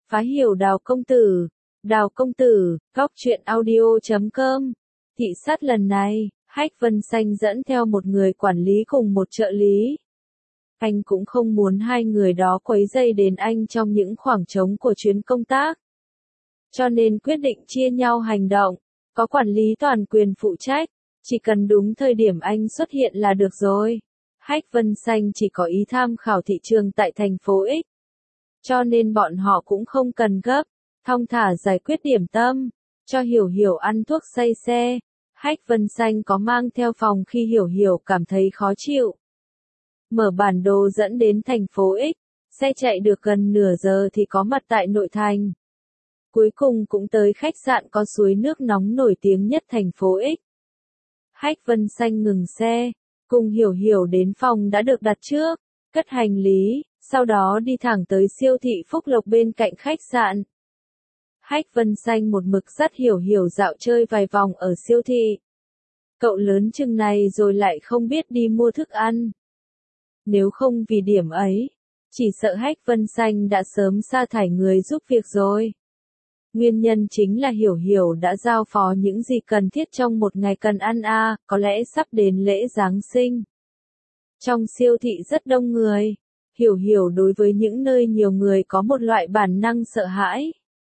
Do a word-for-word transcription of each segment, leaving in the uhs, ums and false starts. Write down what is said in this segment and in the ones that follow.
Phá hiểu Đào công tử. Đào công tử, góc truyện audio chấm com. Thị sát lần này, Hách Vân Xanh dẫn theo một người quản lý cùng một trợ lý. Anh cũng không muốn hai người đó quấy rầy đến anh trong những khoảng trống của chuyến công tác. Cho nên quyết định chia nhau hành động, có quản lý toàn quyền phụ trách, chỉ cần đúng thời điểm anh xuất hiện là được rồi. Hách Vân Xanh chỉ có ý tham khảo thị trường tại thành phố X. Cho nên bọn họ cũng không cần gấp, thong thả giải quyết điểm tâm, cho Hiểu Hiểu ăn thuốc say xe. Hách Vân Xanh có mang theo phòng khi Hiểu Hiểu cảm thấy khó chịu. Mở bản đồ dẫn đến thành phố X, xe chạy được gần nửa giờ thì có mặt tại nội thành. Cuối cùng cũng tới khách sạn có suối nước nóng nổi tiếng nhất thành phố X. Hách Vân Xanh ngừng xe, cùng Hiểu Hiểu đến phòng đã được đặt trước, cất hành lý, sau đó đi thẳng tới siêu thị Phúc Lộc bên cạnh khách sạn. Hách Vân Xanh một mực dắt Hiểu Hiểu dạo chơi vài vòng ở siêu thị. Cậu lớn chừng này rồi lại không biết đi mua thức ăn. Nếu không vì điểm ấy, chỉ sợ Hách Vân Xanh đã sớm sa thải người giúp việc rồi. Nguyên nhân chính là Hiểu Hiểu đã giao phó những gì cần thiết trong một ngày cần ăn a, à, có lẽ sắp đến lễ Giáng sinh. Trong siêu thị rất đông người, Hiểu Hiểu đối với những nơi nhiều người có một loại bản năng sợ hãi.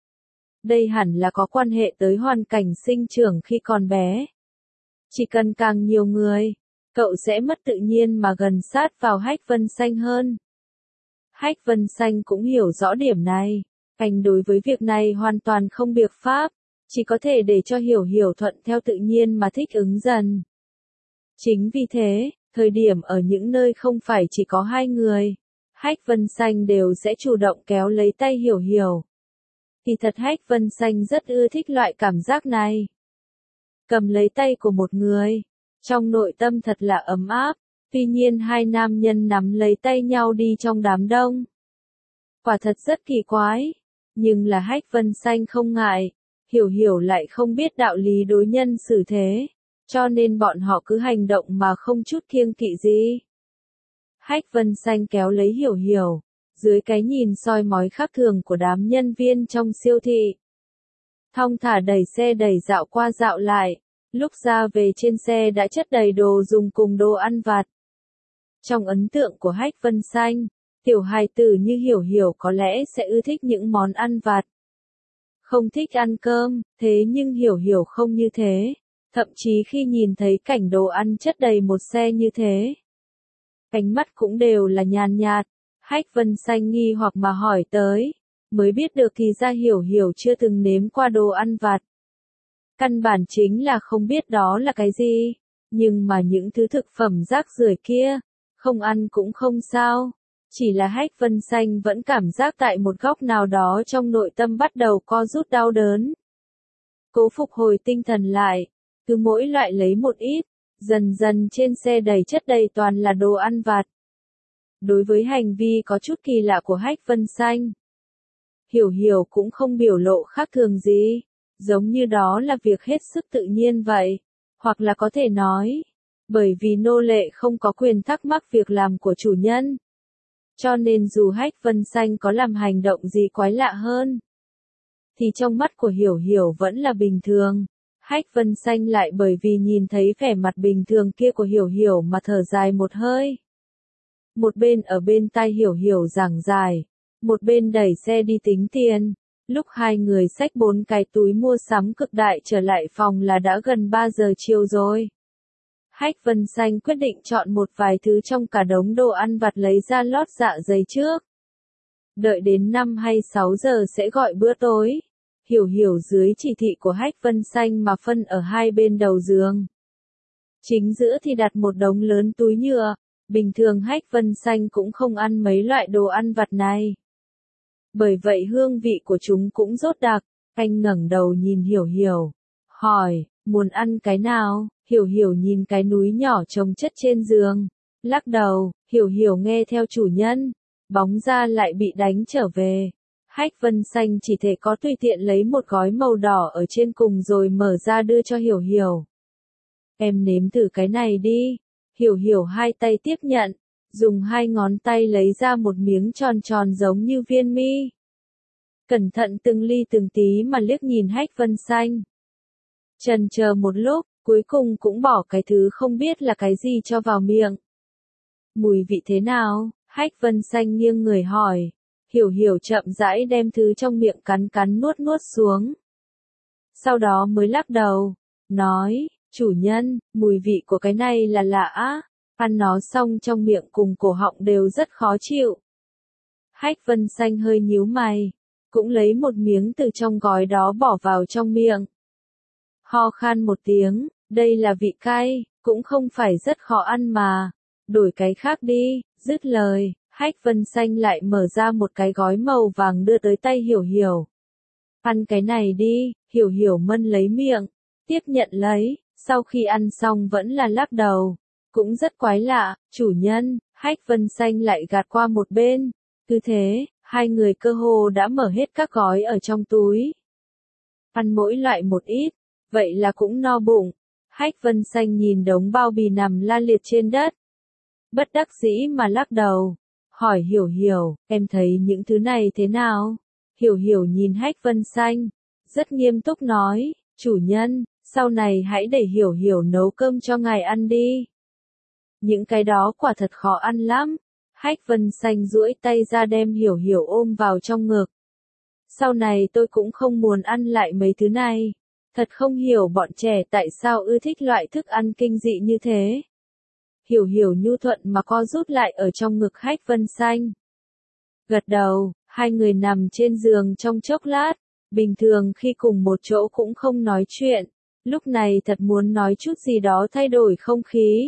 Đây hẳn là có quan hệ tới hoàn cảnh sinh trưởng khi còn bé. Chỉ cần càng nhiều người, cậu sẽ mất tự nhiên mà gần sát vào Hách Vân Xanh hơn. Hách Vân Xanh cũng hiểu rõ điểm này. Anh đối với việc này hoàn toàn không biện pháp, chỉ có thể để cho Hiểu Hiểu thuận theo tự nhiên mà thích ứng dần. Chính vì thế, thời điểm ở những nơi không phải chỉ có hai người, Hách Vân Xanh đều sẽ chủ động kéo lấy tay Hiểu Hiểu. Thì thật Hách Vân Xanh rất ưa thích loại cảm giác này. Cầm lấy tay của một người, trong nội tâm thật là ấm áp, tuy nhiên hai nam nhân nắm lấy tay nhau đi trong đám đông. Quả thật rất kỳ quái. Nhưng là Hách Vân Xanh không ngại, Hiểu Hiểu lại không biết đạo lý đối nhân xử thế, cho nên bọn họ cứ hành động mà không chút kiêng kỵ gì. Hách Vân Xanh kéo lấy Hiểu Hiểu, dưới cái nhìn soi mói khác thường của đám nhân viên trong siêu thị. Thong thả đẩy xe đẩy dạo qua dạo lại, lúc ra về trên xe đã chất đầy đồ dùng cùng đồ ăn vặt. Trong ấn tượng của Hách Vân Xanh, tiểu hài tử như Hiểu Hiểu có lẽ sẽ ưa thích những món ăn vặt. Không thích ăn cơm, thế nhưng Hiểu Hiểu không như thế. Thậm chí khi nhìn thấy cảnh đồ ăn chất đầy một xe như thế, ánh mắt cũng đều là nhàn nhạt. Hách Vân Xanh nghi hoặc mà hỏi tới, mới biết được thì ra Hiểu Hiểu chưa từng nếm qua đồ ăn vặt. Căn bản chính là không biết đó là cái gì, nhưng mà những thứ thực phẩm rác rưởi kia, không ăn cũng không sao. Chỉ là Hách Vân Xanh vẫn cảm giác tại một góc nào đó trong nội tâm bắt đầu co rút đau đớn. Cố phục hồi tinh thần lại, cứ mỗi loại lấy một ít, dần dần trên xe đầy chất đầy toàn là đồ ăn vặt. Đối với hành vi có chút kỳ lạ của Hách Vân Xanh, Hiểu Hiểu cũng không biểu lộ khác thường gì, giống như đó là việc hết sức tự nhiên vậy, hoặc là có thể nói, bởi vì nô lệ không có quyền thắc mắc việc làm của chủ nhân. Cho nên dù Hách Vân Xanh có làm hành động gì quái lạ hơn, thì trong mắt của Hiểu Hiểu vẫn là bình thường. Hách Vân Xanh lại bởi vì nhìn thấy vẻ mặt bình thường kia của Hiểu Hiểu mà thở dài một hơi. Một bên ở bên tai Hiểu Hiểu giảng giải, một bên đẩy xe đi tính tiền. Lúc hai người xách bốn cái túi mua sắm cực đại trở lại phòng là đã gần ba giờ chiều rồi. Hách Vân Xanh quyết định chọn một vài thứ trong cả đống đồ ăn vặt lấy ra lót dạ dày trước. Đợi đến năm hay sáu giờ sẽ gọi bữa tối. Hiểu Hiểu dưới chỉ thị của Hách Vân Xanh mà phân ở hai bên đầu giường. Chính giữa thì đặt một đống lớn túi nhựa. Bình thường Hách Vân Xanh cũng không ăn mấy loại đồ ăn vặt này. Bởi vậy hương vị của chúng cũng rốt đặc. Anh ngẩng đầu nhìn Hiểu Hiểu, hỏi, muốn ăn cái nào? Hiểu Hiểu nhìn cái núi nhỏ chồng chất trên giường, lắc đầu. Hiểu Hiểu nghe theo chủ nhân, bóng ra lại bị đánh trở về. Hách Vân Xanh chỉ thể có tùy tiện lấy một gói màu đỏ ở trên cùng rồi mở ra đưa cho Hiểu Hiểu. Em nếm thử cái này đi. Hiểu Hiểu hai tay tiếp nhận, dùng hai ngón tay lấy ra một miếng tròn tròn giống như viên mi. cẩn thận từng ly từng tí mà liếc nhìn Hách Vân Xanh. Chần chờ một lúc, cuối cùng cũng bỏ cái thứ không biết là cái gì cho vào miệng. Mùi vị thế nào? Hách Vân Xanh nghiêng người hỏi. Hiểu Hiểu chậm rãi đem thứ trong miệng cắn cắn nuốt nuốt xuống. Sau đó mới lắc đầu, nói, chủ nhân, mùi vị của cái này là lạ á, ăn nó xong trong miệng cùng cổ họng đều rất khó chịu. Hách Vân Xanh hơi nhíu mày, cũng lấy một miếng từ trong gói đó bỏ vào trong miệng. Ho khan một tiếng, đây là vị cay, cũng không phải rất khó ăn mà, đổi cái khác đi, dứt lời, Hách Vân Xanh lại mở ra một cái gói màu vàng đưa tới tay Hiểu Hiểu. Ăn cái này đi, Hiểu Hiểu mân lấy miệng, tiếp nhận lấy, sau khi ăn xong vẫn là lắc đầu, cũng rất quái lạ, chủ nhân, Hách Vân Xanh lại gạt qua một bên, cứ thế, hai người cơ hồ đã mở hết các gói ở trong túi. Ăn mỗi loại một ít, vậy là cũng no bụng. Hách Vân Xanh nhìn đống bao bì nằm la liệt trên đất. Bất đắc dĩ mà lắc đầu, hỏi Hiểu Hiểu, em thấy những thứ này thế nào? Hiểu Hiểu nhìn Hách Vân Xanh, rất nghiêm túc nói, chủ nhân, sau này hãy để Hiểu Hiểu nấu cơm cho ngài ăn đi. Những cái đó quả thật khó ăn lắm. Hách Vân Xanh duỗi tay ra đem Hiểu Hiểu ôm vào trong ngực. Sau này tôi cũng không muốn ăn lại mấy thứ này. Thật không hiểu bọn trẻ tại sao ưa thích loại thức ăn kinh dị như thế. Hiểu Hiểu nhu thuận mà co rút lại ở trong ngực Hách Vân Xanh. Gật đầu, hai người nằm trên giường trong chốc lát, bình thường khi cùng một chỗ cũng không nói chuyện, lúc này thật muốn nói chút gì đó thay đổi không khí.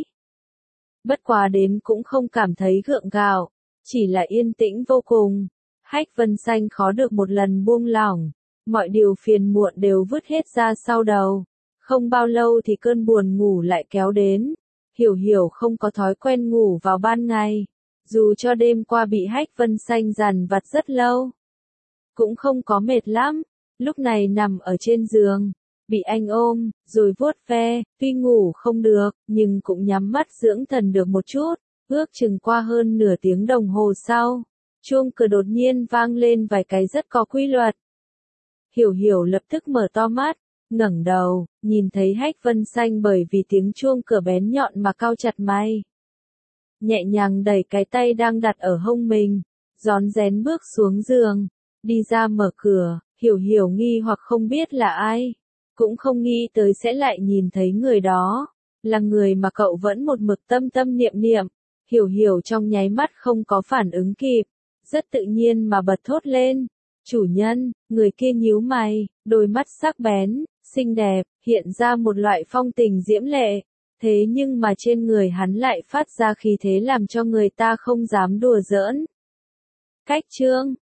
Bất quá đến cũng không cảm thấy gượng gạo, chỉ là yên tĩnh vô cùng. Hách Vân Xanh khó được một lần buông lỏng, mọi điều phiền muộn đều vứt hết ra sau đầu. Không bao lâu thì cơn buồn ngủ lại kéo đến. Hiểu Hiểu không có thói quen ngủ vào ban ngày, dù cho đêm qua bị Hách Vân Xanh dằn vặt rất lâu. Cũng không có mệt lắm, lúc này nằm ở trên giường, bị anh ôm, rồi vuốt ve, tuy ngủ không được, nhưng cũng nhắm mắt dưỡng thần được một chút. Ước chừng qua hơn nửa tiếng đồng hồ sau, chuông cửa đột nhiên vang lên vài cái rất có quy luật. Hiểu Hiểu lập tức mở to mắt, ngẩng đầu, nhìn thấy Hách Vân Xanh bởi vì tiếng chuông cửa bén nhọn mà cau chặt mày. Nhẹ nhàng đẩy cái tay đang đặt ở hông mình, rón rén bước xuống giường, đi ra mở cửa. Hiểu Hiểu nghi hoặc không biết là ai, cũng không nghĩ tới sẽ lại nhìn thấy người đó, là người mà cậu vẫn một mực tâm tâm niệm niệm. Hiểu Hiểu trong nháy mắt không có phản ứng kịp, rất tự nhiên mà bật thốt lên, chủ nhân. Người kia nhíu mày, đôi mắt sắc bén, xinh đẹp, hiện ra một loại phong tình diễm lệ, thế nhưng mà trên người hắn lại phát ra khí thế làm cho người ta không dám đùa giỡn. Cách chương